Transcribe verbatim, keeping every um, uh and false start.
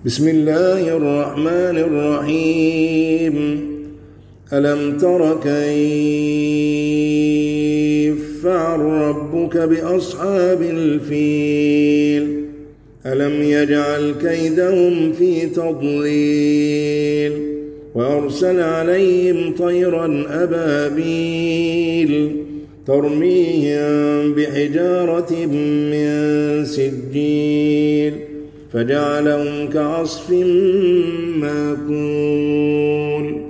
بسم الله الرحمن الرحيم. ألم تر كيف فعل ربك بأصحاب الفيل ألم يجعل كيدهم في تضليل وأرسل عليهم طيرا أبابيل ترميهم بحجارة من سجيل فجعلهم كعصف مأكول.